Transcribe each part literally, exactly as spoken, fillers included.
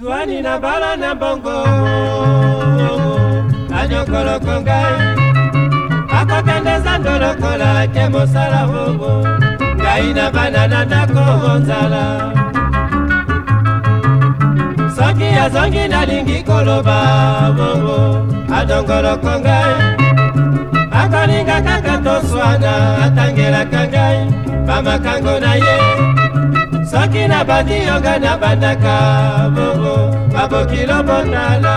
Zwani na bala na bongo anyokolo ngai akokendeza ndolokola ke mosala bongo ngai na bana na ndako monzala soki azongi nalingi koloba bongo adongoloko ngai akolinga kaka toswana atangelaka ngai bamakango na ye soki na bandi yonga na bandaka bongo babokilo botala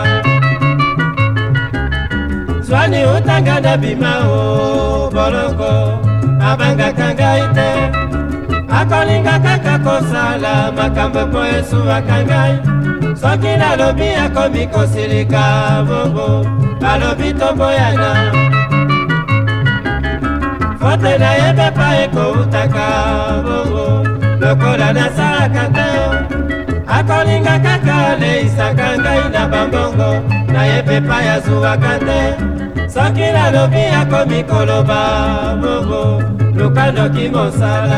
Zwani utanga na bima o boloko abangaka ngai te akolinga kaka kosala makambo po esuwaka ngai soki nalobi akomi kosilika bongo balobi tomboyana fote na yebe pa ekoutaka bongo lokola nasalaka te akolinga kaka leisaka ngai na bambongo na yebe pa yazuwaka te soki nalobi akomi koloba bongo lukanoki mosala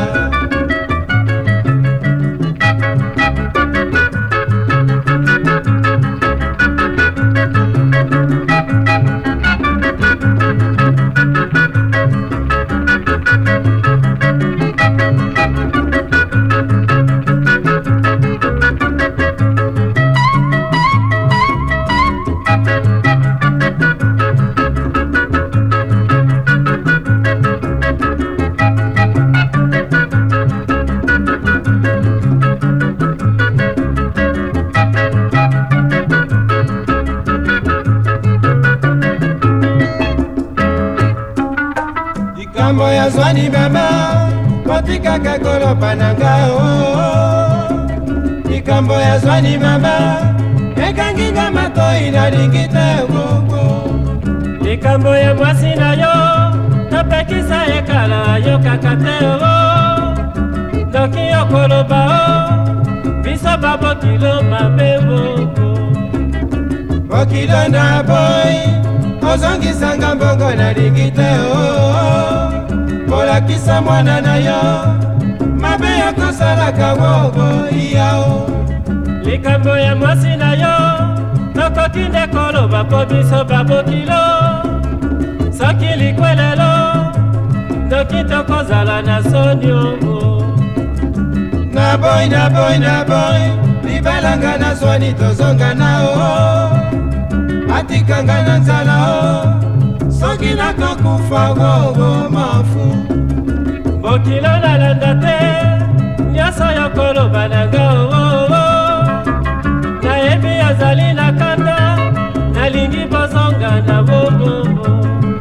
Likambo ya Zwani mama kotikaka koloba na ngao Likambo ya Zwani mama ekanginga matoi nalingi te bongo Likambo ya mwasi na yo napekisa ekala yo kaka te o Doki yo koloba o biso babokilo mabe bongo Bokilo na boy ozongisanga mbongo nalingi te o kolakisa mwana na yo mabe ya kosalaka bongo iyao Likambo ya mwasi na yo tokoki nde koloba po biso babokilo soki likwelelo noki tokozala na soni ongo na boy na boy na boy libalanga na Zwani tozonga na o atikanga na nzala o soki nakokufa bongo mafu bokilo nalanda te nyonso yo koloba na nga oo nayebi azali na kanda nalingi bozonga na bobongo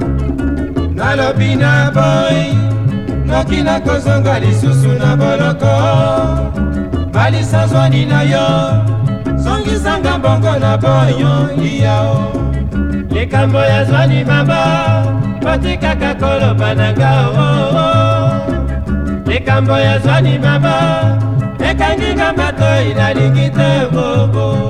nalobi na boy noki nakozonga lisusu na boloko balisa Zwani na yo zongisanga mbongo na boyo iyao Likambo ya Zwani mama kotikaka koloba na ngao Likambo ya Zwani mama ekanginga matoi nalingi te bongo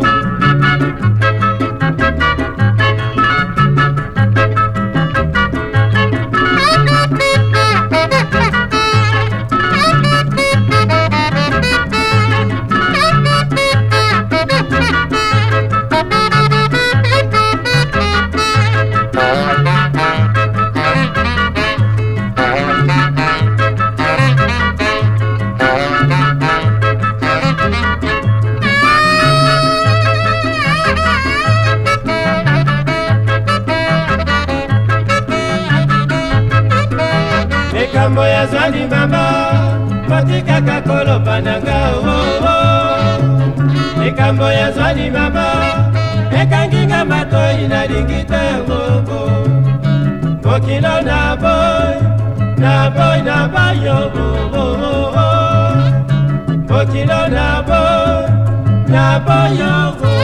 Likambo ya Zwani mama kotikaka koloba na ngao Likambo ya Zwani mama ekanginga matoi nalingi te bongo Bokilo na boy na boy na bayo Bokilo na boy na bayo